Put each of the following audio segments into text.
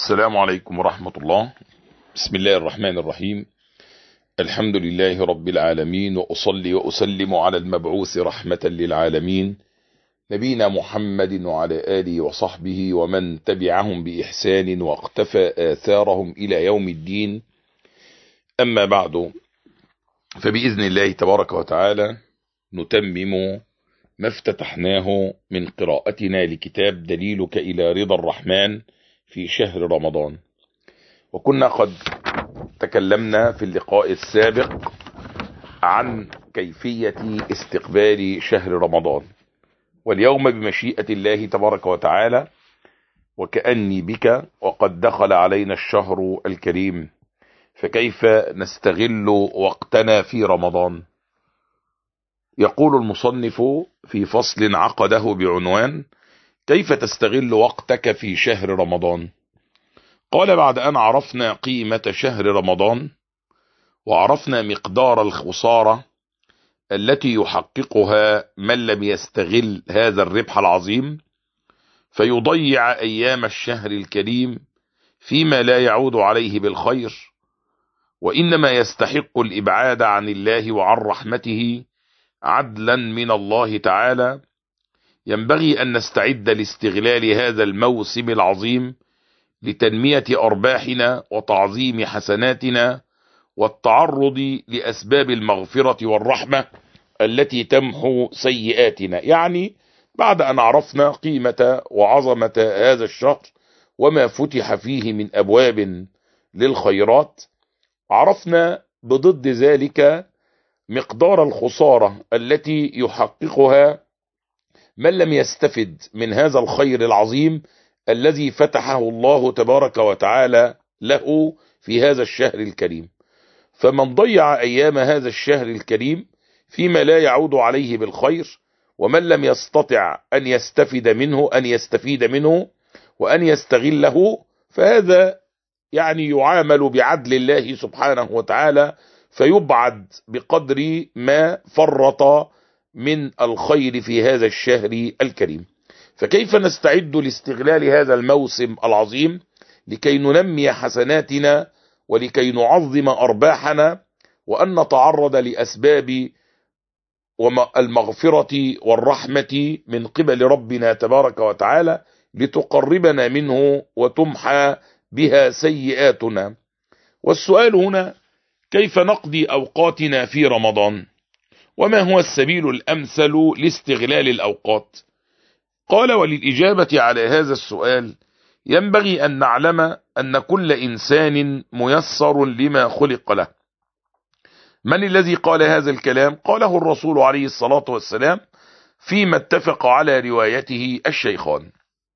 السلام عليكم ورحمة الله. بسم الله الرحمن الرحيم. الحمد لله رب العالمين، وأصلي وأسلم على المبعوث رحمة للعالمين نبينا محمد وعلى آله وصحبه ومن تبعهم بإحسان واقتفى آثارهم إلى يوم الدين. أما بعد، فبإذن الله تبارك وتعالى نتمم ما افتتحناه من قراءتنا لكتاب دليلك إلى رضا الرحمن في شهر رمضان. وكنا قد تكلمنا في اللقاء السابق عن كيفية استقبال شهر رمضان، واليوم بمشيئة الله تبارك وتعالى وكأني بك وقد دخل علينا الشهر الكريم، فكيف نستغل وقتنا في رمضان؟ يقول المصنف في فصل عقده بعنوان كيف تستغل وقتك في شهر رمضان؟ قال: بعد أن عرفنا قيمة شهر رمضان وعرفنا مقدار الخسارة التي يحققها من لم يستغل هذا الربح العظيم، فيضيع أيام الشهر الكريم فيما لا يعود عليه بالخير، وإنما يستحق الإبعاد عن الله وعن رحمته عدلا من الله تعالى، ينبغي أن نستعد لاستغلال هذا الموسم العظيم لتنمية أرباحنا وتعظيم حسناتنا والتعرض لأسباب المغفرة والرحمة التي تمحو سيئاتنا. يعني بعد أن عرفنا قيمة وعظمة هذا الشهر وما فتح فيه من أبواب للخيرات، عرفنا بضد ذلك مقدار الخسارة التي يحققها من لم يستفد من هذا الخير العظيم الذي فتحه الله تبارك وتعالى له في هذا الشهر الكريم. فمن ضيع أيام هذا الشهر الكريم فيما لا يعود عليه بالخير، ومن لم يستطع أن يستفيد منه وأن يستغله، فهذا يعني يعامل بعدل الله سبحانه وتعالى، فيبعد بقدر ما فرط من الخير في هذا الشهر الكريم. فكيف نستعد لاستغلال هذا الموسم العظيم لكي ننمي حسناتنا ولكي نعظم أرباحنا، وأن نتعرض لأسباب المغفرة والرحمة من قبل ربنا تبارك وتعالى لتقربنا منه وتمحى بها سيئاتنا. والسؤال هنا: كيف نقضي أوقاتنا في رمضان؟ وما هو السبيل الأمثل لاستغلال الأوقات؟ قال: وللإجابة على هذا السؤال ينبغي أن نعلم أن كل إنسان ميسر لما خلق له. من الذي قال هذا الكلام؟ قاله الرسول عليه الصلاة والسلام فيما اتفق على روايته الشيخان.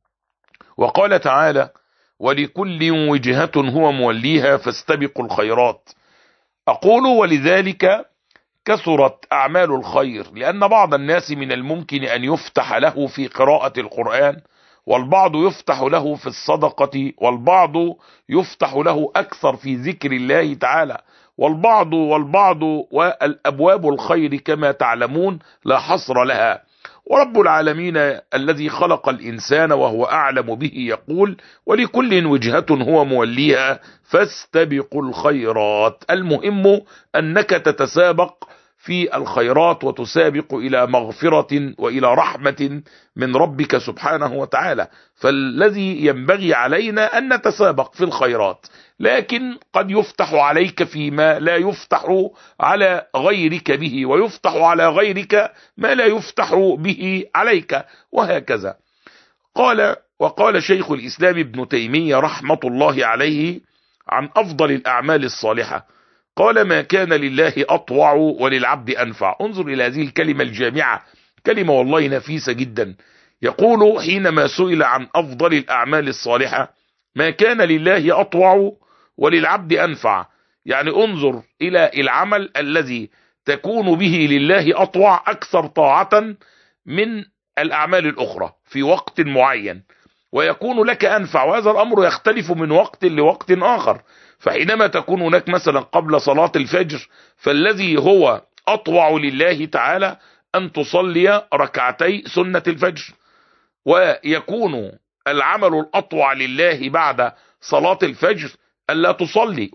وقال تعالى: ولكل وجهة هو موليها فاستبقوا الخيرات. أقول: ولذلك كثرت أعمال الخير، لأن بعض الناس من الممكن أن يفتح له في قراءة القرآن، والبعض يفتح له في الصدقة، والبعض يفتح له أكثر في ذكر الله تعالى، والبعض والأبواب الخير كما تعلمون لا حصر لها. ورب العالمين الذي خلق الإنسان وهو أعلم به يقول: ولكل وجهة هو موليها فاستبقوا الخيرات. المهم أنك تتسابق في الخيرات وتسابق إلى مغفرة وإلى رحمة من ربك سبحانه وتعالى. فالذي ينبغي علينا أن نتسابق في الخيرات، لكن قد يفتح عليك فيما لا يفتح على غيرك به، ويفتح على غيرك ما لا يفتح به عليك، وهكذا. وقال شيخ الإسلام ابن تيمية رحمة الله عليه عن أفضل الأعمال الصالحة، قال: ما كان لله أطوع وللعبد أنفع. انظر إلى هذه الكلمة الجامعة، كلمة والله نفيسة جدا. يقول حينما سئل عن أفضل الأعمال الصالحة: ما كان لله أطوع وللعبد أنفع. يعني انظر إلى العمل الذي تكون به لله أطوع، أكثر طاعة من الأعمال الأخرى في وقت معين، ويكون لك أنفع. وهذا الأمر يختلف من وقت لوقت آخر. فحينما تكون هناك مثلا قبل صلاة الفجر، فالذي هو أطوع لله تعالى أن تصلي ركعتي سنة الفجر، ويكون العمل الأطوع لله بعد صلاة الفجر ألا تصلي،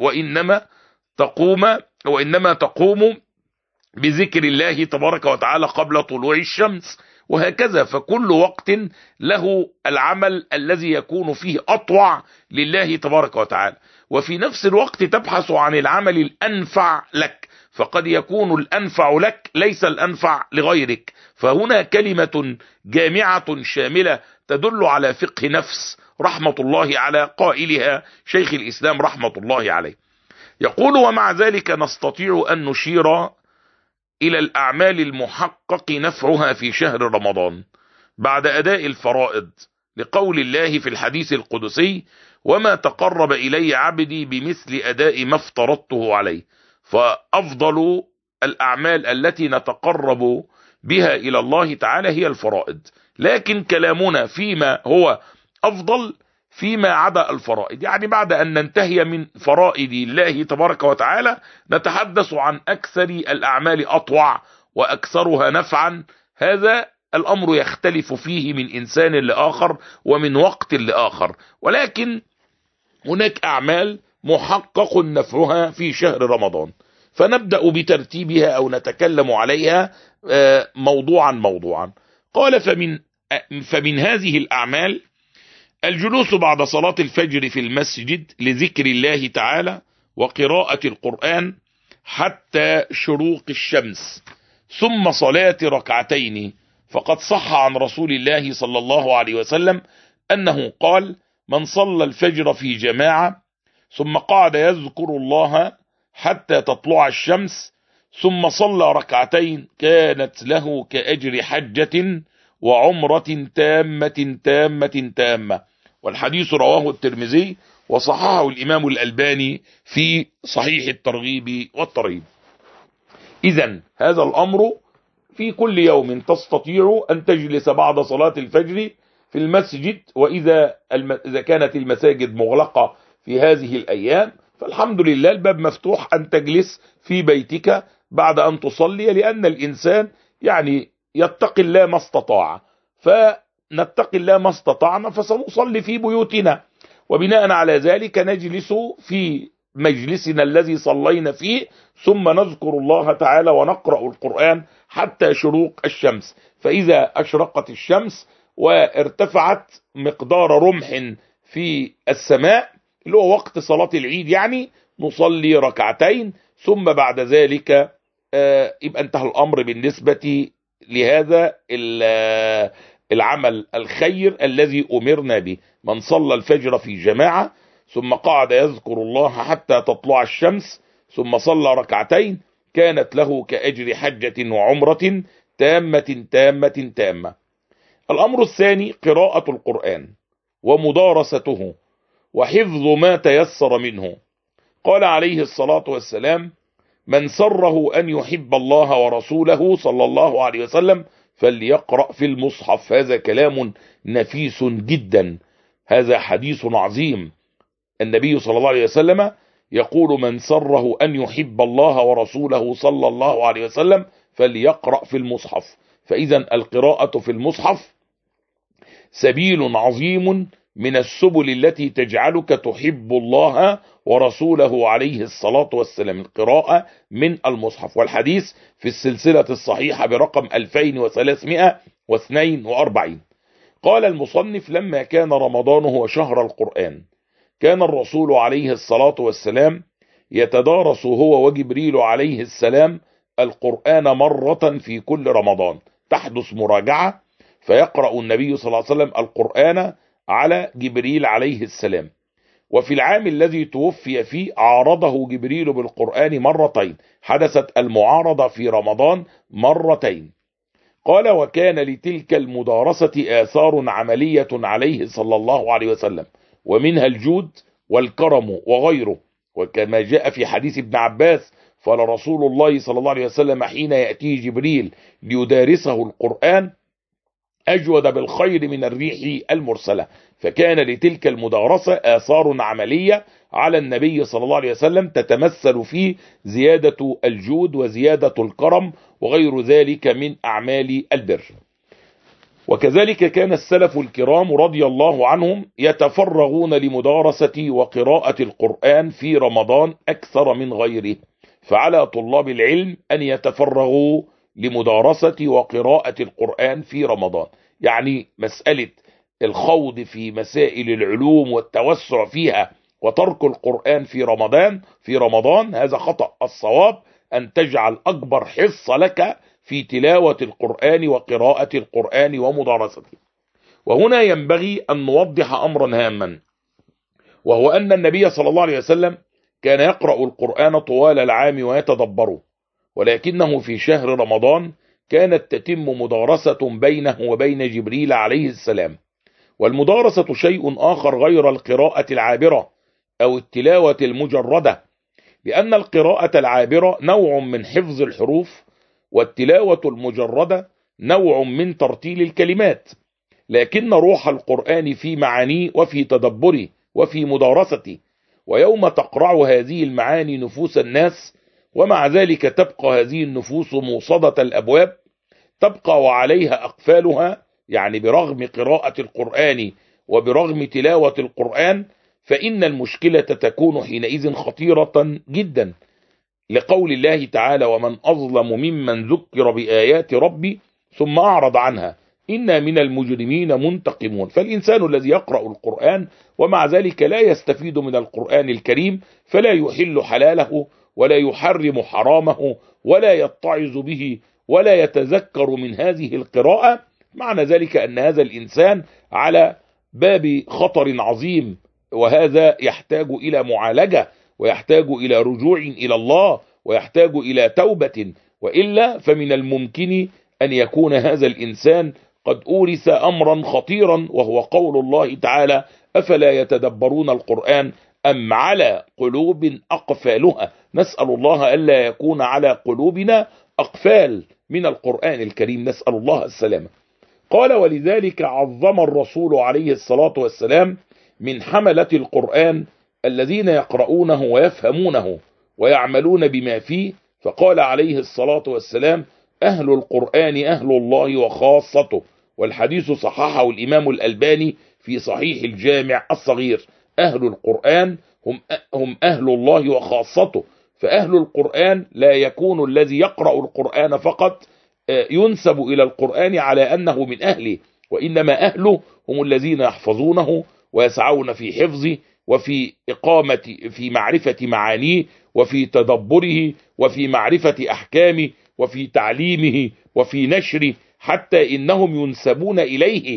وإنما تقوم بذكر الله تبارك وتعالى قبل طلوع الشمس، وهكذا. فكل وقت له العمل الذي يكون فيه أطوع لله تبارك وتعالى، وفي نفس الوقت تبحث عن العمل الأنفع لك، فقد يكون الأنفع لك ليس الأنفع لغيرك. فهنا كلمة جامعة شاملة تدل على فقه نفس رحمة الله على قائلها شيخ الإسلام رحمة الله عليه. يقول: ومع ذلك نستطيع أن نشير إلى الأعمال المحقق نفعها في شهر رمضان بعد أداء الفرائض، لقول الله في الحديث القدسي: وما تقرب إلي عبدي بمثل أداء ما افترضته عليه. فأفضل الأعمال التي نتقرب بها إلى الله تعالى هي الفرائض، لكن كلامنا فيما هو أفضل فيما عدا الفرائض، يعني بعد أن ننتهي من فرائض الله تبارك وتعالى نتحدث عن أكثر الأعمال أطوع وأكثرها نفعا. هذا الأمر يختلف فيه من إنسان لآخر ومن وقت لآخر، ولكن هناك أعمال محقق نفعها في شهر رمضان، فنبدأ بترتيبها أو نتكلم عليها موضوعا. قال: فمن هذه الأعمال الجلوس بعد صلاة الفجر في المسجد لذكر الله تعالى وقراءة القرآن حتى شروق الشمس، ثم صلاة ركعتين. فقد صح عن رسول الله صلى الله عليه وسلم أنه قال: من صلى الفجر في جماعة ثم قعد يذكر الله حتى تطلع الشمس ثم صلى ركعتين كانت له كأجر حجة وعمرة تامة. والحديث رواه الترمذي وصححه الإمام الألباني في صحيح الترغيب والترهيب. إذن هذا الأمر في كل يوم تستطيع أن تجلس بعد صلاة الفجر في المسجد، وإذا كانت المساجد مغلقة في هذه الأيام فالحمد لله الباب مفتوح أن تجلس في بيتك بعد أن تصلي، لأن الإنسان يعني يتقي الله ما استطاع، فنتقي الله ما استطعنا فسنصلي في بيوتنا، وبناء على ذلك نجلس في مجلسنا الذي صلينا فيه ثم نذكر الله تعالى ونقرأ القرآن حتى شروق الشمس. فإذا أشرقت الشمس وارتفعت مقدار رمح في السماء اللي هو وقت صلاة العيد، يعني نصلي ركعتين، ثم بعد ذلك يبقى انتهى الأمر بالنسبة لهذا العمل الخير الذي أمرنا به. من صلى الفجر في جماعة ثم قعد يذكر الله حتى تطلع الشمس ثم صلى ركعتين كانت له كأجر حجة وعمرة تامة. الأمر الثاني قراءة القرآن ومدارسته وحفظ ما تيسر منه. قال عليه الصلاة والسلام: من سره أن يحب الله ورسوله صلى الله عليه وسلم فليقرأ في المصحف. هذا كلام نفيس جدا، هذا حديث عظيم. النبي صلى الله عليه وسلم يقول: من سره أن يحب الله ورسوله صلى الله عليه وسلم فليقرأ في المصحف. فإذا القراءة في المصحف سبيل عظيم من السبل التي تجعلك تحب الله ورسوله عليه الصلاة والسلام، القراءة من المصحف. والحديث في السلسلة الصحيحة برقم 2342. قال المصنف: لما كان رمضان هو شهر القرآن كان الرسول عليه الصلاة والسلام يتدارس هو وجبريل عليه السلام القرآن مرة في كل رمضان، تحدث مراجعة، فيقرأ النبي صلى الله عليه وسلم القرآن على جبريل عليه السلام. وفي العام الذي توفي فيه عارضه جبريل بالقرآن مرتين، حدثت المعارضة في رمضان مرتين. قال: وكان لتلك المدارسة آثار عملية عليه صلى الله عليه وسلم، ومنها الجود والكرم وغيره. وكما جاء في حديث ابن عباس: فلرسول الله صلى الله عليه وسلم حين يأتيه جبريل ليدارسه القرآن أجود بالخير من الريح المرسلة. فكان لتلك المدارسة آثار عملية على النبي صلى الله عليه وسلم تتمثل في زيادة الجود وزيادة الكرم وغير ذلك من أعمال البر. وكذلك كان السلف الكرام رضي الله عنهم يتفرغون لمدارسة وقراءة القرآن في رمضان أكثر من غيره، فعلى طلاب العلم أن يتفرغوا لمدارسة وقراءة القرآن في رمضان. يعني مسألة الخوض في مسائل العلوم والتوسع فيها وترك القرآن في رمضان هذا خطأ. الصواب أن تجعل أكبر حصة لك في تلاوة القرآن وقراءة القرآن ومدارسته. وهنا ينبغي أن نوضح أمرا هاما، وهو أن النبي صلى الله عليه وسلم كان يقرأ القرآن طوال العام ويتدبره، ولكنه في شهر رمضان كانت تتم مدارسة بينه وبين جبريل عليه السلام. والمدارسة شيء آخر غير القراءة العابرة أو التلاوة المجردة، لأن القراءة العابرة نوع من حفظ الحروف، والتلاوة المجردة نوع من ترتيل الكلمات، لكن روح القرآن في معانيه وفي تدبره وفي مدارسته. ويوم تقرع هذه المعاني نفوس الناس، ومع ذلك تبقى هذه النفوس موصدة الأبواب، تبقى وعليها أقفالها، يعني برغم قراءة القرآن وبرغم تلاوة القرآن، فإن المشكلة تكون حينئذ خطيرة جدا، لقول الله تعالى: ومن أظلم ممن ذكر بآيات ربي ثم أعرض عنها إنا من المجرمين منتقمون. فالإنسان الذي يقرأ القرآن ومع ذلك لا يستفيد من القرآن الكريم، فلا يحل حلاله ولا يحرم حرامه ولا يتعظ به ولا يتذكر من هذه القراءة، معنى ذلك أن هذا الإنسان على باب خطر عظيم، وهذا يحتاج إلى معالجة، ويحتاج إلى رجوع إلى الله، ويحتاج إلى توبة، وإلا فمن الممكن أن يكون هذا الإنسان قد أورث أمرا خطيرا، وهو قول الله تعالى: أفلا يتدبرون القرآن أم على قلوب أقفالها. نسأل الله ألا يكون على قلوبنا أقفال من القرآن الكريم، نسأل الله السلامة. قال: ولذلك عظم الرسول عليه الصلاة والسلام من حملة القرآن الذين يقرؤونه ويفهمونه ويعملون بما فيه، فقال عليه الصلاة والسلام: أهل القرآن أهل الله وخاصته. والحديث صححه الإمام الألباني في صحيح الجامع الصغير. أهل القرآن هم أهل الله وخاصته. فأهل القرآن لا يكون الذي يقرأ القرآن فقط ينسب إلى القرآن على أنه من أهله، وإنما أهله هم الذين يحفظونه ويسعون في حفظه وفي في معرفة معانيه وفي تدبره وفي معرفة أحكامه وفي تعليمه وفي نشره، حتى إنهم ينسبون إليه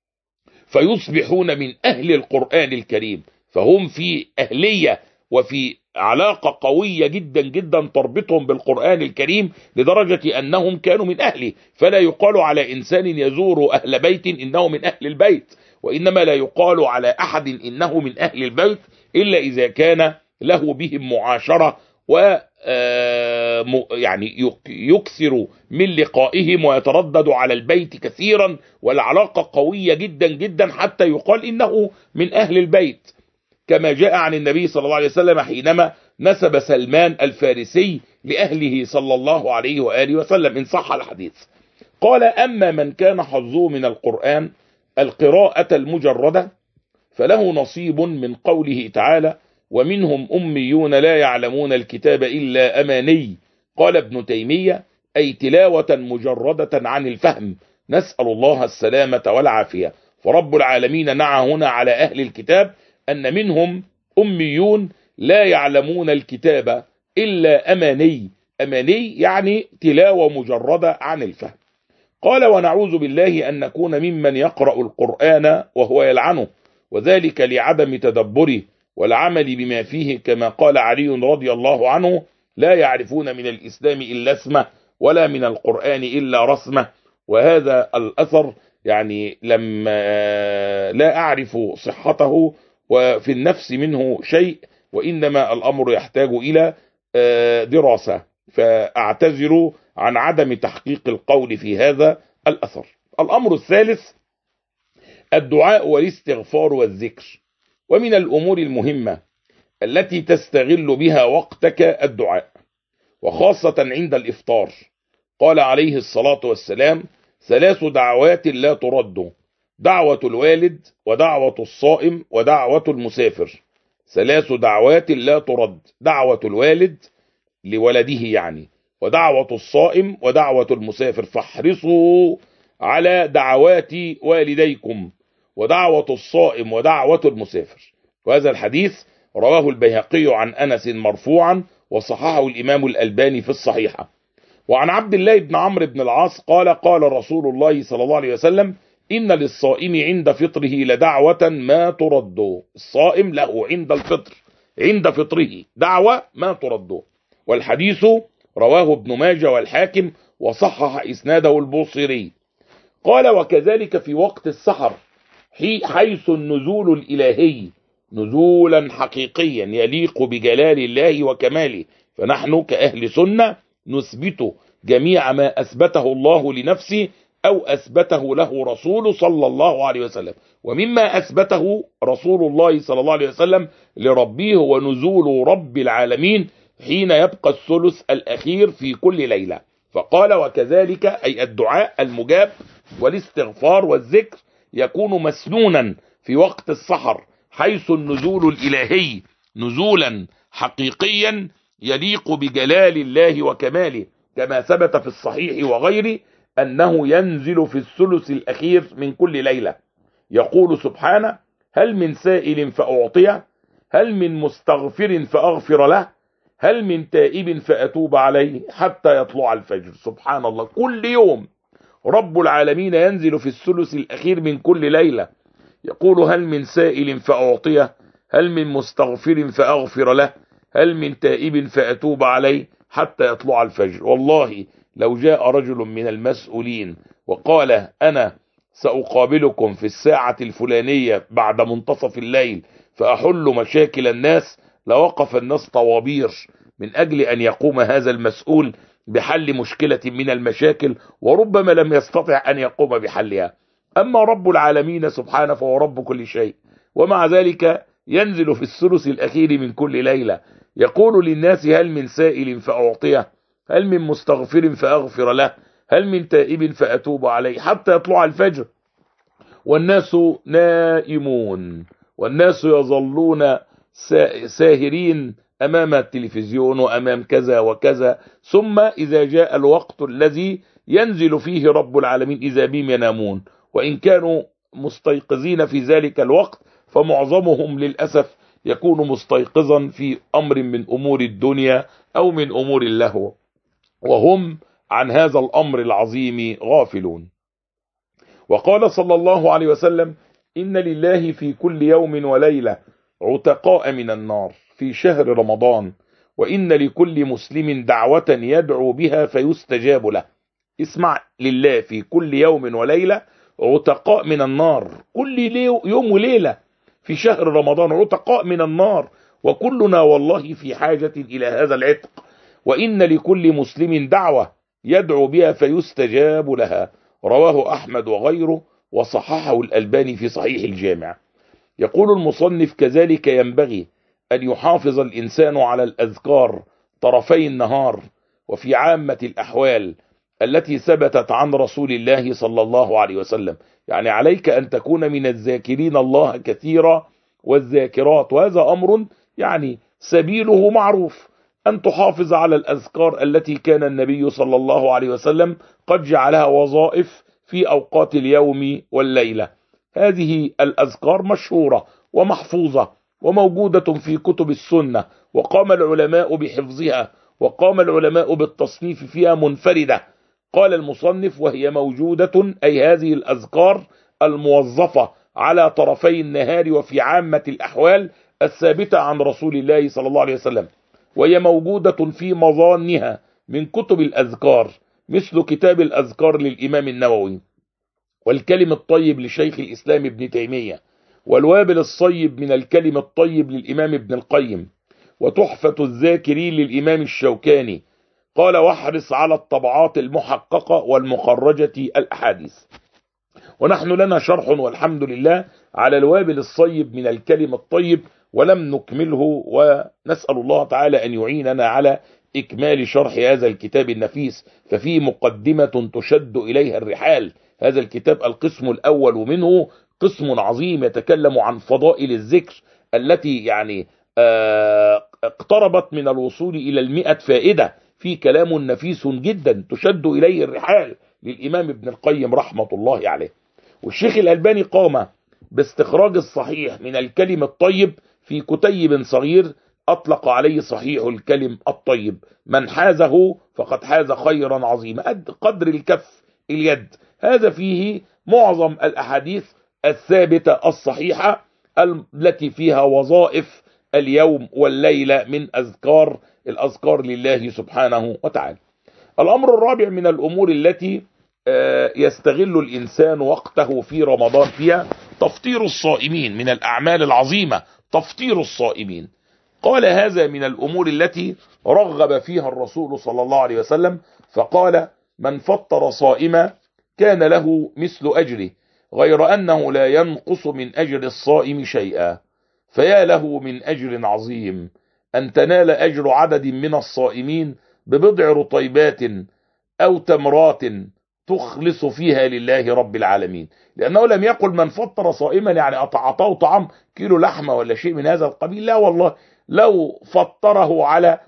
فيصبحون من أهل القرآن الكريم. فهم في أهلية وفي علاقة قوية جدا جدا تربطهم بالقرآن الكريم، لدرجة أنهم كانوا من أهله. فلا يقال على إنسان يزور أهل بيت إنه من أهل البيت، وإنما لا يقال على أحد إنه من أهل البيت إلا إذا كان له بهم معاشرة يعني يكثر من لقائهم ويتردد على البيت كثيرا، والعلاقة قوية جدا جدا حتى يقال إنه من أهل البيت، كما جاء عن النبي صلى الله عليه وسلم حينما نسب سلمان الفارسي لأهله صلى الله عليه وآله وسلم، إن صح الحديث. قال: أما من كان حظه من القرآن القراءة المجردة فله نصيب من قوله تعالى: ومنهم أميون لا يعلمون الكتاب إلا أماني. قال ابن تيمية: أي تلاوة مجردة عن الفهم. نسأل الله السلامة والعافية. فرب العالمين نعى هنا على أهل الكتاب أن منهم أميون لا يعلمون الكتاب إلا أماني. أماني يعني تلاوة مجردة عن الفهم. قال: ونعوذ بالله أن نكون ممن يقرأ القرآن وهو يلعنه، وذلك لعدم تدبره والعمل بما فيه، كما قال علي رضي الله عنه: لا يعرفون من الإسلام إلا اسمه ولا من القرآن إلا رسمه. وهذا الأثر يعني لما لا أعرف صحته وفي النفس منه شيء، وإنما الأمر يحتاج إلى دراسة، فأعتذر عن عدم تحقيق القول في هذا الأثر. الأمر الثالث: الدعاء والاستغفار والذكر. ومن الأمور المهمة التي تستغل بها وقتك الدعاء، وخاصة عند الإفطار. قال عليه الصلاة والسلام: 3 دعوات لا ترد: دعوة الوالد، ودعوة الصائم، ودعوة المسافر. 3 دعوات لا ترد: دعوة الوالد لولده يعني، ودعوة الصائم، ودعوة المسافر. فاحرصوا على دعوات والديكم، ودعوة الصائم، ودعوة المسافر. وهذا الحديث رواه البيهقي عن أنس مرفوعا، وصححه الإمام الألباني في الصحيحة. وعن عبد الله بن عمرو بن العاص قال: قال رسول الله صلى الله عليه وسلم: إن للصائم عند فطره لدعوة ما ترد. الصائم له عند الفطر، عند فطره دعوة ما ترد. والحديث رواه ابن ماجه والحاكم، وصحح إسناده البوصيري. قال: وكذلك في وقت السحر، حيث النزول الإلهي نزولا حقيقيا يليق بجلال الله وكماله. فنحن كأهل سنة نثبت جميع ما أثبته الله لنفسه أو أثبته له رسول صلى الله عليه وسلم. ومما أثبته رسول الله صلى الله عليه وسلم لربه هو نزول رب العالمين حين يبقى الثلث الأخير في كل ليلة. فقال: وكذلك أي الدعاء المجاب والاستغفار والذكر يكون مسنونا في وقت السحر، حيث النزول الإلهي نزولا حقيقيا يليق بجلال الله وكماله، كما ثبت في الصحيح وغيره أنه ينزل في الثلث الأخير من كل ليلة، يقول سبحانه: هل من سائل فأعطيه، هل من مستغفر فأغفر له، هل من تائب فأتوب عليه حتى يطلع الفجر. سبحان الله، كل يوم رب العالمين ينزل في الثلث الأخير من كل ليلة، يقول: هل من سائل فأعطيه، هل من مستغفر فأغفر له، هل من تائب فأتوب عليه حتى يطلع الفجر. والله لو جاء رجل من المسؤولين وقال: أنا سأقابلكم في الساعة الفلانية بعد منتصف الليل فأحل مشاكل الناس، لوقف الناس طوابير من أجل أن يقوم هذا المسؤول بحل مشكلة من المشاكل، وربما لم يستطع أن يقوم بحلها. أما رب العالمين سبحانه فهو رب كل شيء، ومع ذلك ينزل في الثلث الأخير من كل ليلة، يقول للناس: هل من سائل فأعطيه، هل من مستغفر فأغفر له، هل من تائب فأتوب عليه حتى يطلع الفجر. والناس نائمون، والناس يظلون ساهرين أمام التلفزيون وأمام كذا وكذا. ثم إذا جاء الوقت الذي ينزل فيه رب العالمين إذا بهم ينامون، وإن كانوا مستيقظين في ذلك الوقت فمعظمهم للأسف يكون مستيقظا في أمر من أمور الدنيا أو من أمور اللهو، وهم عن هذا الأمر العظيم غافلون. وقال صلى الله عليه وسلم: إن لله في كل يوم وليلة عتقاء من النار في شهر رمضان، وإن لكل مسلم دعوة يدعو بها فيستجاب له. اسمع، لله في كل يوم وليلة عتقاء من النار، كل يوم وليلة في شهر رمضان عتقاء من النار، وكلنا والله في حاجة إلى هذا العتق. وإن لكل مسلم دعوة يدعو بها فيستجاب لها. رواه أحمد وغيره، وصححه الألباني في صحيح الجامع. يقول المصنف: كذلك ينبغي أن يحافظ الإنسان على الأذكار طرفي النهار وفي عامة الأحوال التي ثبتت عن رسول الله صلى الله عليه وسلم. يعني عليك أن تكون من الذاكرين الله كثيرا والذاكرات، وهذا أمر يعني سبيله معروف، أن تحافظ على الأذكار التي كان النبي صلى الله عليه وسلم قد جعلها وظائف في أوقات اليوم والليلة. هذه الأذكار مشهورة ومحفوظة وموجودة في كتب السنة، وقام العلماء بحفظها، وقام العلماء بالتصنيف فيها منفردة. قال المصنف: وهي موجودة، أي هذه الأذكار الموظفة على طرفي النهار وفي عامة الأحوال الثابتة عن رسول الله صلى الله عليه وسلم، وهي موجودة في مظانها من كتب الأذكار، مثل كتاب الأذكار للإمام النووي، والكلم الطيب لشيخ الإسلام ابن تيمية، والوابل الصيب من الكلم الطيب للإمام ابن القيم، وتحفة الذاكرين للإمام الشوكاني. قال: واحرص على الطبعات المحققة والمخرجة الأحاديث. ونحن لنا شرح والحمد لله على الوابل الصيب من الكلم الطيب ولم نكمله، ونسأل الله تعالى أن يعيننا على إكمال شرح هذا الكتاب النفيس، ففيه مقدمة تشد إليها الرحال. هذا الكتاب القسم الأول منه قسم عظيم يتكلم عن فضائل الذكر التي يعني اقتربت من الوصول إلى 100 فائدة، في كلام نفيس جدا تشد إليه الرحال للإمام ابن القيم رحمة الله عليه. والشيخ الألباني قام باستخراج الصحيح من الكلم الطيب في كتيب صغير أطلق عليه صحيح الكلم الطيب، من حازه فقد حاز خيرا عظيما قدر الكف اليد. هذا فيه معظم الأحاديث الثابتة الصحيحة التي فيها وظائف اليوم والليلة من الأذكار لله سبحانه وتعالى. الأمر الرابع من الأمور التي يستغل الإنسان وقته في رمضان فيها تفطير الصائمين، من الأعمال العظيمة تفطير الصائمين. قال هذا من الأمور التي رغب فيها الرسول صلى الله عليه وسلم، فقال من فطر صائما كان له مثل أجره غير أنه لا ينقص من أجر الصائم شيئا، فيا له من أجر عظيم أن تنال أجر عدد من الصائمين ببضع رطيبات أو تمرات تخلص فيها لله رب العالمين. لأنه لم يقل من فطر صائما يعني أعطاه طعام كيلو لحمة ولا شيء من هذا القبيل، لا والله، لو فطره على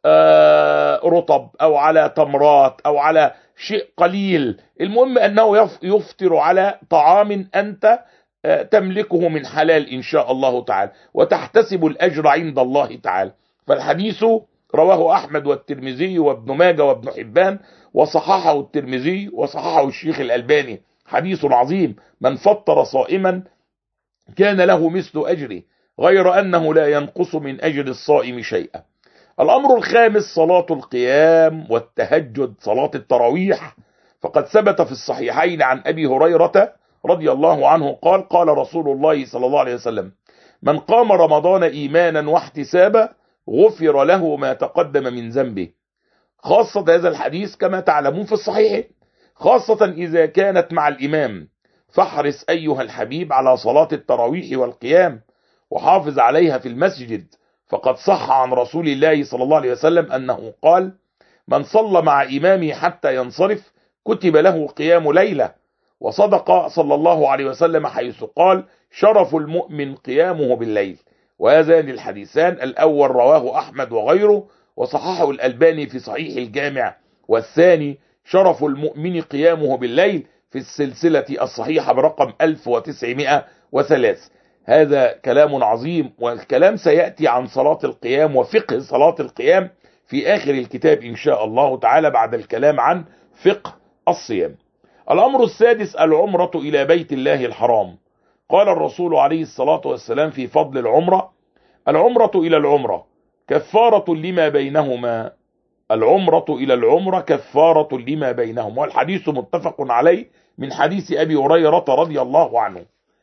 رطب أو على تمرات أو على شيء قليل، المهم أنه يفطر على طعام أنت تملكه من حلال إن شاء الله تعالى، وتحتسب الأجر عند الله تعالى. فالحديث رواه أحمد والترمذي وابن ماجه وابن حبان، وصححه الترمذي وصححه الشيخ الألباني، حديث عظيم. من فطر صائما كان له مثل أجره غير أنه لا ينقص من أجر الصائم شيئا. الأمر الخامس صلاة القيام والتهجد، صلاة التراويح. فقد ثبت في الصحيحين عن أبي هريرة رضي الله عنه قال قال رسول الله صلى الله عليه وسلم من قام رمضان إيمانا واحتسابا غفر له ما تقدم من ذنبه. خاصة هذا الحديث كما تعلمون في الصحيح، خاصة إذا كانت مع الإمام، فاحرص أيها الحبيب على صلاة التراويح والقيام وحافظ عليها في المسجد. فقد صح عن رسول الله صلى الله عليه وسلم أنه قال من صلى مع إمامه حتى ينصرف كتب له قيام ليلة. وصدق صلى الله عليه وسلم حيث قال شرف المؤمن قيامه بالليل. وهذان الحديثان الأول رواه أحمد وغيره وصححه الألباني في صحيح الجامع، والثاني شرف المؤمن قيامه بالليل في السلسلة الصحيحة برقم 1903. هذا كلام عظيم، والكلام سيأتي عن صلاة القيام وفقه صلاة القيام في آخر الكتاب إن شاء الله تعالى بعد الكلام عن فقه الصيام. الأمر السادس العمرة إلى بيت الله الحرام. قال الرسول عليه الصلاة والسلام في فضل العمرة العمرة إلى العمرة كفارة لما بينهما، العمرة إلى العمرة كفارة لما بينهما. والحديث متفق عليه من حديث أبي هريرة رضي الله عنه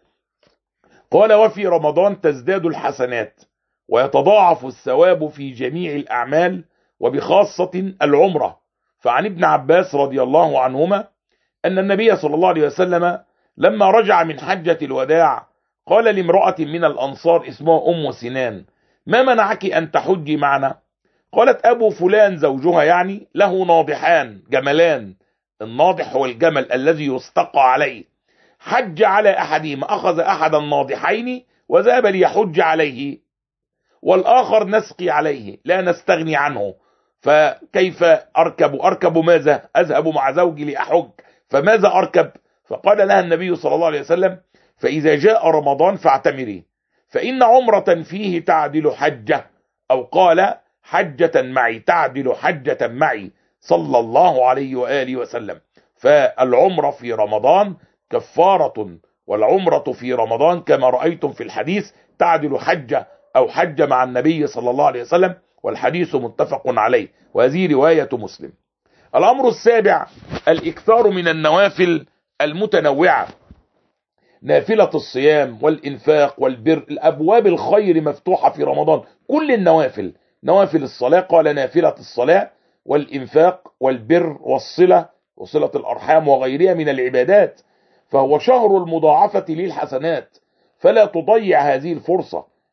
قال وفي رمضان تزداد الحسنات ويتضاعف الثواب في جميع الأعمال وبخاصة العمرة. فعن ابن عباس رضي الله عنهما أن النبي صلى الله عليه وسلم لما رجع من حجة الوداع قال لامرأة من الأنصار اسمها أم سنان ما منعك أن تحجي معنا؟ قالت أبو فلان زوجها يعني له ناضحان جملان، الناضح هو الجمل الذي يستقى عليه، حج على أحدهما، أخذ أحد الناضحين وذهب ليحج عليه، والآخر نسقي عليه لا نستغني عنه، فكيف أركب ماذا؟ أذهب مع زوجي لأحج، فماذا أركب؟ فقال لها النبي صلى الله عليه وسلم فإذا جاء رمضان فاعتمري فإن عمرة فيه تعدل حجة، أو قال حجة معي تعدل حجة معي صلى الله عليه وآله وسلم. فالعمرة في رمضان كفارة، والعمرة في رمضان كما رأيتم في الحديث تعدل حجة أو حجة مع النبي صلى الله عليه وسلم، والحديث متفق عليه، وهذه رواية مسلم. الأمر السابع الإكثار من النوافل المتنوعة، نافلة الصيام والإنفاق والبر، الأبواب الخير مفتوحة في رمضان، كل النوافل، نوافل الصلاة قال نافلة الصلاة والإنفاق والبر والصلة وصلة الأرحام وغيرها من العبادات، فهو شهر المضاعفة للحسنات، فلا تضيع هذه الفرصة،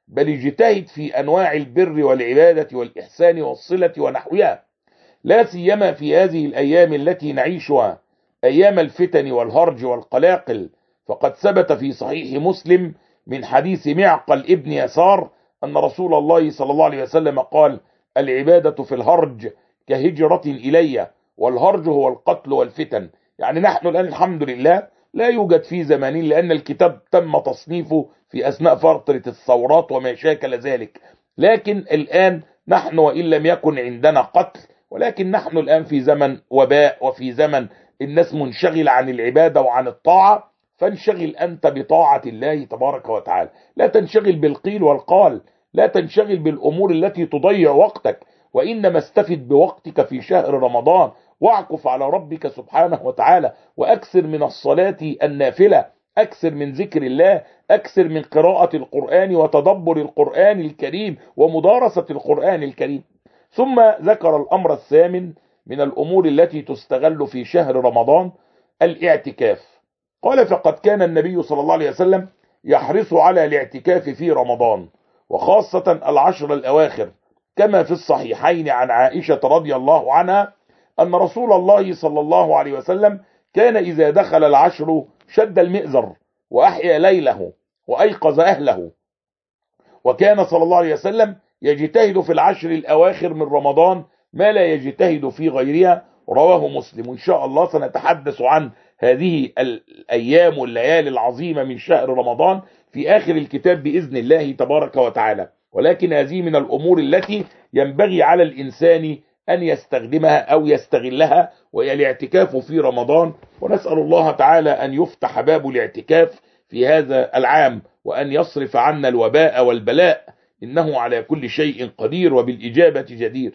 بل اجتهد في أنواع البر والعبادة والإحسان والصلة ونحوها، لا سيما في هذه الأيام التي نعيشها، أيام الفتن والهرج والقلاقل. فقد ثبت في صحيح مسلم من حديث معقل ابن يسار أن رسول الله صلى الله عليه وسلم قال: العبادة في الهرج كهجرة إلي، والهرج هو القتل والفتن. يعني نحن الآن الحمد لله لا يوجد في زمانين، لأن الكتاب تم تصنيفه في أثناء فترة الثورات وما شاكل ذلك، لكن الآن نحن وإن لم يكن عندنا قتل، ولكن نحن الآن في زمن وباء، وفي زمن الناس منشغلة عن العبادة وعن الطاعة. فانشغل أنت بطاعة الله تبارك وتعالى، لا تنشغل بالقيل والقال، لا تنشغل بالأمور التي تضيع وقتك، وإنما استفد بوقتك في شهر رمضان، واعكف على ربك سبحانه وتعالى، وأكثر من الصلاة النافلة، أكثر من ذكر الله، أكثر من قراءة القرآن وتدبر القرآن الكريم ومدارسة القرآن الكريم. ثم ذكر الأمر الثامن من الأمور التي تستغل في شهر رمضان: الاعتكاف. قال: فقد كان النبي صلى الله عليه وسلم يحرص على الاعتكاف في رمضان، وخاصة العشر الأواخر، كما في الصحيحين عن عائشة رضي الله عنها أن رسول الله صلى الله عليه وسلم كان إذا دخل العشر شد المئزر وأحيا ليله وأيقظ أهله، وكان صلى الله عليه وسلم يجتهد في العشر الأواخر من رمضان ما لا يجتهد في غيرها. رواه مسلم. وإن شاء الله سنتحدث عن هذه الأيام والليالي العظيمة من شهر رمضان في آخر الكتاب بإذن الله تبارك وتعالى، ولكن هذه من الأمور التي ينبغي على الإنسان أن يستخدمها أو يستغلها، وهي الاعتكاف في رمضان. ونسأل الله تعالى أن يفتح باب الاعتكاف في هذا العام، وأن يصرف عنا الوباء والبلاء، إنه على كل شيء قدير وبالإجابة جدير.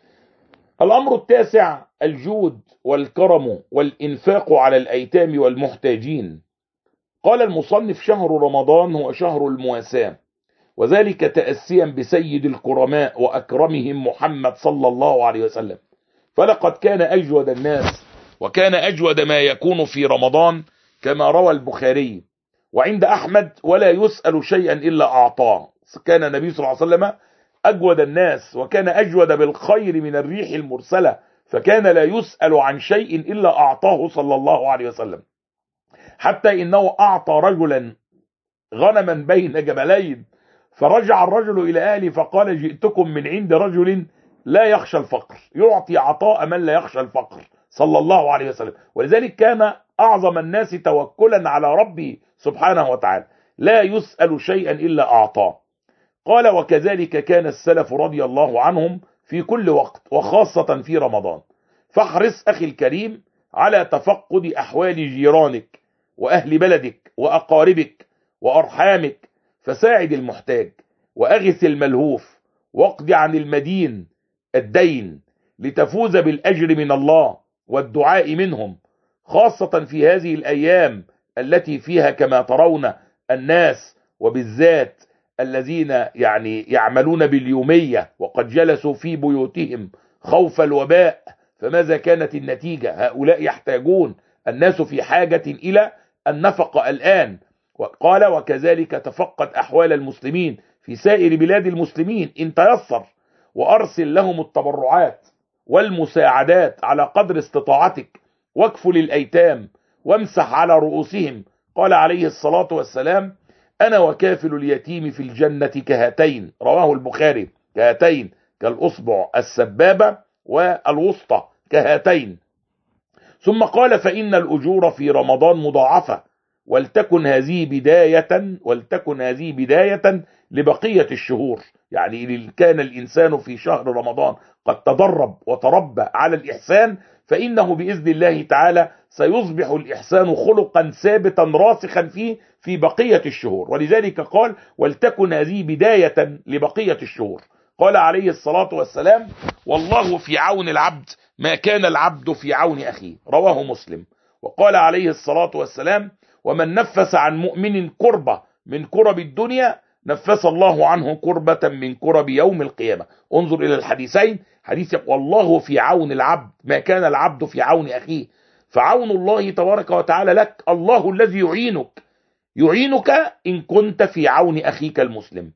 الأمر التاسع: الجود والكرم والإنفاق على الأيتام والمحتاجين. قال المصنف: شهر رمضان هو شهر المواساة، وذلك تأسيا بسيد الكرماء وأكرمهم محمد صلى الله عليه وسلم، فلقد كان أجود الناس، وكان أجود ما يكون في رمضان، كما روى البخاري وعند أحمد: ولا يسأل شيئا إلا أعطاه. كان النبي صلى الله عليه وسلم أجود الناس، وكان أجود بالخير من الريح المرسلة، فكان لا يسأل عن شيء إلا أعطاه صلى الله عليه وسلم، حتى إنه أعطى رجلا غنما بين جبلين، فرجع الرجل إلى أهله فقال: جئتكم من عند رجل لا يخشى الفقر، يعطي عطاء من لا يخشى الفقر صلى الله عليه وسلم. ولذلك كان أعظم الناس توكلا على ربه سبحانه وتعالى، لا يسأل شيئا إلا أعطاه. قال: وكذلك كان السلف رضي الله عنهم في كل وقت، وخاصة في رمضان. فاحرص أخي الكريم على تفقد أحوال جيرانك وأهل بلدك وأقاربك وأرحامك، فساعد المحتاج، وأغث الملهوف، واقض عن المدين الدين، لتفوز بالأجر من الله والدعاء منهم، خاصة في هذه الأيام التي فيها كما ترون الناس، وبالذات الذين يعملون باليومية وقد جلسوا في بيوتهم خوف الوباء، فماذا كانت النتيجة؟ هؤلاء يحتاجون، الناس في حاجة إلى النفقة الآن. وقال: وكذلك تفقد أحوال المسلمين في سائر بلاد المسلمين إن تيسر، وأرسل لهم التبرعات والمساعدات على قدر استطاعتك، واكفل الأيتام وامسح على رؤوسهم. قال عليه الصلاة والسلام: أنا وكافل اليتيم في الجنة كهاتين. رواه البخاري. كهاتين كالأصبع السبابة والوسطى كهاتين. ثم قال: فإن الأجور في رمضان مضاعفة، ولتكن هذه بداية لبقية الشهور. يعني إن كان الإنسان في شهر رمضان قد تدرب وتربى على الإحسان، فإنه بإذن الله تعالى سيصبح الإحسان خلقا ثابتا راسخا فيه في بقية الشهور. ولذلك قال: ولتكن هذه بداية لبقية الشهور. قال عليه الصلاة والسلام: والله في عون العبد ما كان العبد في عون أخيه. رواه مسلم. وقال عليه الصلاة والسلام: ومن نفس عن مؤمن كربة من كرب الدنيا نفس الله عنه كربة من كرب يوم القيامة. انظر إلى الحديثين، حديث والله في عون العبد ما كان العبد في عون أخيه، فعون الله تبارك وتعالى لك، الله الذي يعينك إن كنت في عون أخيك المسلم.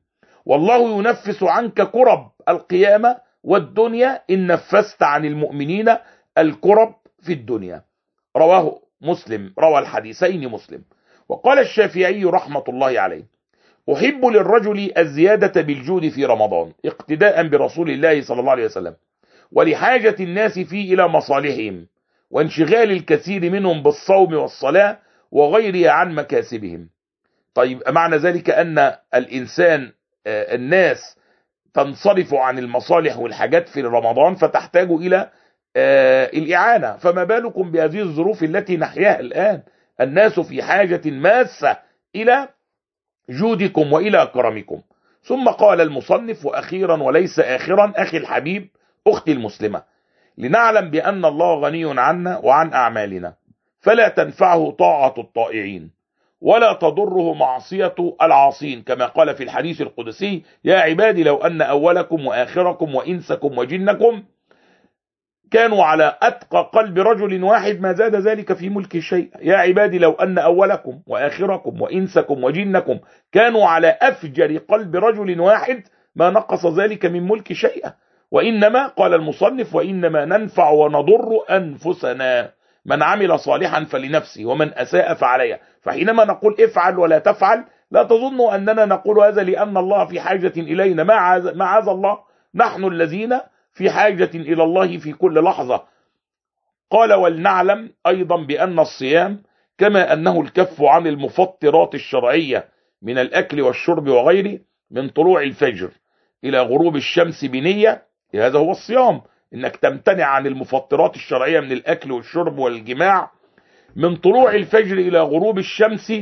والله ينفس عنك كرب القيامة والدنيا إن نفست عن المؤمنين الكرب في الدنيا. رواه مسلم، روى الحديثين مسلم. وقال الشافعي رحمة الله عليه: أحب للرجل الزيادة بالجود في رمضان اقتداء برسول الله صلى الله عليه وسلم، ولحاجة الناس فيه إلى مصالحهم، وانشغال الكثير منهم بالصوم والصلاة وغيرها عن مكاسبهم. طيب معنى ذلك أن الإنسان الناس تنصرف عن المصالح والحاجات في رمضان فتحتاج إلى الإعانة، فما بالكم بهذه الظروف التي نحياها الآن؟ الناس في حاجة ماسة إلى جودكم وإلى كرمكم. ثم قال المصنف: وأخيرا وليس آخرا أخي الحبيب أختي المسلمة، لنعلم بأن الله غني عنا وعن أعمالنا، فلا تنفعه طاعة الطائعين ولا تضره معصية العاصين، كما قال في الحديث القدسي: يا عبادي لو أن أولكم وآخركم وإنسكم وجنكم كانوا على أتقى قلب رجل واحد ما زاد ذلك في ملك شيء. يا عبادي لو أن أولكم وآخركم وإنسكم وجنكم كانوا على أفجر قلب رجل واحد ما نقص ذلك من ملك شيئا. وإنما قال المصنف: وإنما ننفع ونضر أنفسنا، من عمل صالحا فلنفسه ومن أساء فعليها. فحينما نقول افعل ولا تفعل لا تظنوا أننا نقول هذا لأن الله في حاجة إلينا، معاذ الله، نحن الذين في حاجة إلى الله في كل لحظة. قال: ولنعلم أيضا بأن الصيام كما أنه الكف عن المفطرات الشرعية من الأكل والشرب وغيره من طلوع الفجر إلى غروب الشمس بنية، هذا هو الصيام، إنك تمتنع عن المفطرات الشرعية من الأكل والشرب والجماع من طلوع الفجر إلى غروب الشمس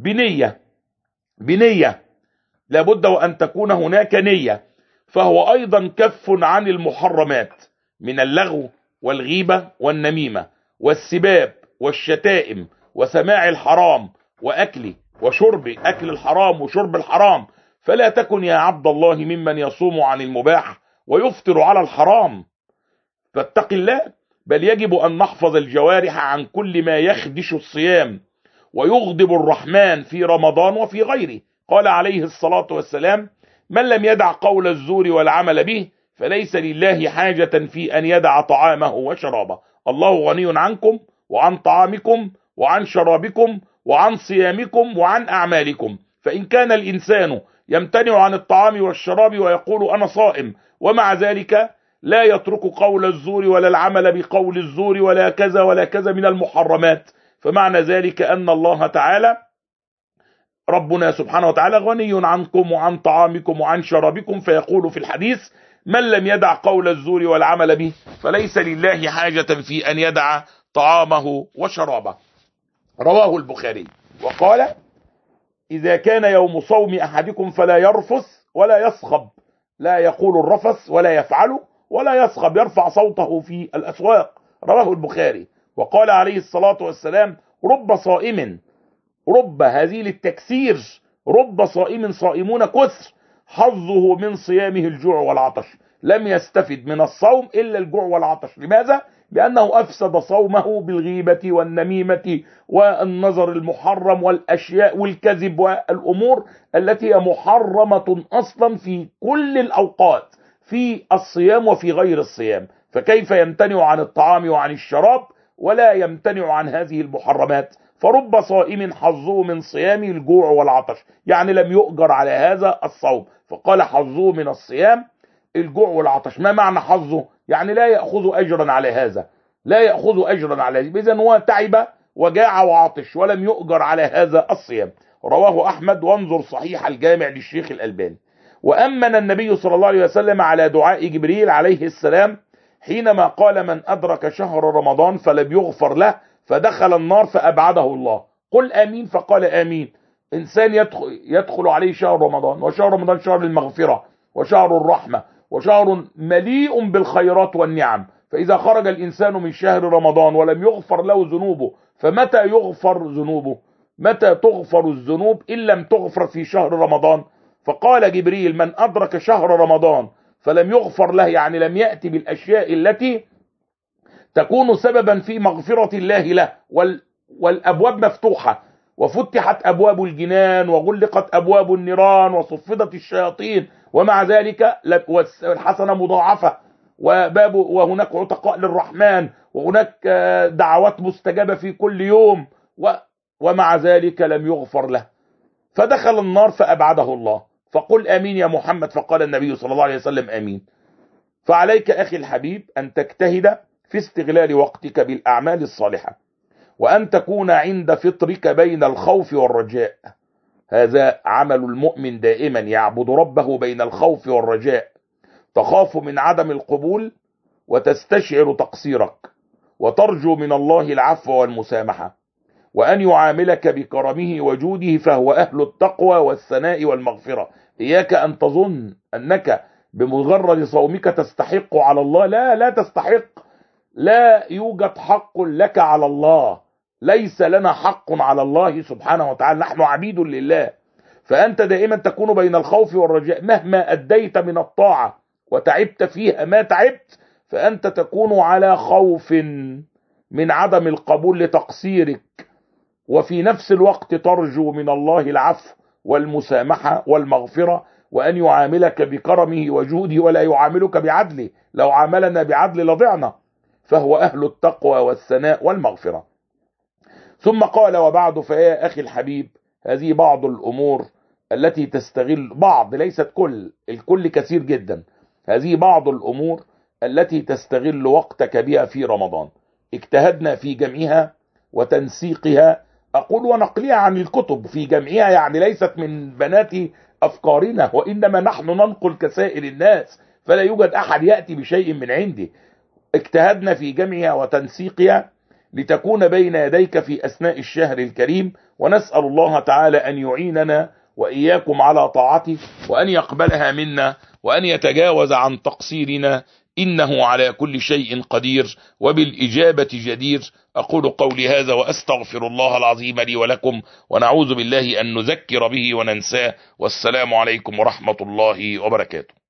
بنية لابد وأن تكون هناك نية. فهو أيضا كف عن المحرمات من اللغو والغيبة والنميمة والسباب والشتائم وسماع الحرام وأكل وشرب أكل الحرام وشرب الحرام. فلا تكن يا عبد الله ممن يصوم عن المباح ويفطر على الحرام، فاتق الله، بل يجب أن نحفظ الجوارح عن كل ما يخدش الصيام ويغضب الرحمن في رمضان وفي غيره. قال عليه الصلاة والسلام: من لم يدع قول الزور والعمل به فليس لله حاجة في أن يدع طعامه وشرابه. الله غني عنكم وعن طعامكم وعن شرابكم وعن صيامكم وعن أعمالكم. فإن كان الإنسان يمتنع عن الطعام والشراب ويقول أنا صائم، ومع ذلك لا يترك قول الزور ولا العمل بقول الزور ولا كذا ولا كذا من المحرمات، فمعنى ذلك أن الله تعالى ربنا سبحانه وتعالى غني عنكم وعن طعامكم وعن شرابكم، فيقول في الحديث: من لم يدع قول الزور والعمل به فليس لله حاجة في أن يدع طعامه وشرابه. رواه البخاري. وقال: إذا كان يوم صوم أحدكم فلا يرفث ولا يصخب، لا يقول الرفث ولا يفعله ولا يصخب، يرفع صوته في الأسواق. رواه البخاري. وقال عليه الصلاة والسلام: رب صائم، رب هذه للتكسير، رب صائم صائمون كثر حظه من صيامه الجوع والعطش، لم يستفد من الصوم إلا الجوع والعطش. لماذا؟ لأنه أفسد صومه بالغيبة والنميمة والنظر المحرم والأشياء والكذب والأمور التي هي محرمة أصلا في كل الأوقات، في الصيام وفي غير الصيام. فكيف يمتنع عن الطعام وعن الشراب ولا يمتنع عن هذه المحرمات؟ فرب صائم حظه من صيامه الجوع والعطش، يعني لم يؤجر على هذا الصوم، فقال حظه من الصيام الجوع والعطش. ما معنى حظه؟ يعني لا يأخذ أجرا على هذا، لا يأخذ أجرا على هذا، إذن هو تعب وجاع وعطش ولم يؤجر على هذا الصيام. رواه أحمد، وانظر صحيح الجامع للشيخ الألباني. وأمن النبي صلى الله عليه وسلم على دعاء جبريل عليه السلام حينما قال: من أدرك شهر رمضان فلم يغفر له فدخل النار فأبعده الله. قل آمين، فقال آمين. إنسان يدخل عليه شهر رمضان، وشهر رمضان شهر المغفرة وشهر الرحمة وشهر مليء بالخيرات والنعم، فإذا خرج الإنسان من شهر رمضان ولم يغفر له ذنوبه فمتى يغفر ذنوبه؟ متى تغفر الذنوب إن لم تغفر في شهر رمضان؟ فقال جبريل: من أدرك شهر رمضان فلم يغفر له، يعني لم يأتي بالأشياء التي تكون سببا في مغفرة الله له، والأبواب مفتوحة وفتحت أبواب الجنان وغلقت أبواب النيران وصفدت الشياطين، ومع ذلك والحسنة مضاعفة، وهناك عتقاء للرحمن، وهناك دعوات مستجابة في كل يوم، ومع ذلك لم يغفر له، فدخل النار فأبعده الله. فقل آمين يا محمد، فقال النبي صلى الله عليه وسلم آمين. فعليك أخي الحبيب أن تجتهد في استغلال وقتك بالأعمال الصالحة، وأن تكون عند فطرك بين الخوف والرجاء. هذا عمل المؤمن دائما، يعبد ربه بين الخوف والرجاء، تخاف من عدم القبول وتستشعر تقصيرك، وترجو من الله العفو والمسامحة، وأن يعاملك بكرمه وجوده، فهو أهل التقوى والثناء والمغفرة. إياك أن تظن أنك بمجرد صومك تستحق على الله، لا تستحق، لا يوجد حق لك على الله، ليس لنا حق على الله سبحانه وتعالى، نحن عبيد لله. فأنت دائما تكون بين الخوف والرجاء، مهما أديت من الطاعة وتعبت فيها ما تعبت، فأنت تكون على خوف من عدم القبول لتقصيرك، وفي نفس الوقت ترجو من الله العفو والمسامحة والمغفرة، وأن يعاملك بكرمه وجوده ولا يعاملك بعدله، لو عاملنا بعدل لضعنا، فهو أهل التقوى والثناء والمغفرة. ثم قال: وبعد، فيا أخي الحبيب، هذه بعض الأمور التي تستغل بعض، ليست كل، الكل كثير جدا، هذه بعض الأمور التي تستغل وقتك بها في رمضان. اجتهدنا في جمعها وتنسيقها، أقول ونقلها عن الكتب، في جمعها يعني ليست من بنات أفكارنا، وإنما نحن ننقل كسائر الناس، فلا يوجد أحد يأتي بشيء من عنده. اجتهدنا في جمعها وتنسيقها لتكون بين يديك في أثناء الشهر الكريم، ونسأل الله تعالى أن يعيننا وإياكم على طاعته، وأن يقبلها منا، وأن يتجاوز عن تقصيرنا، إنه على كل شيء قدير وبالإجابة جدير. أقول قولي هذا وأستغفر الله العظيم لي ولكم، ونعوذ بالله أن نذكر به وننساه، والسلام عليكم ورحمة الله وبركاته.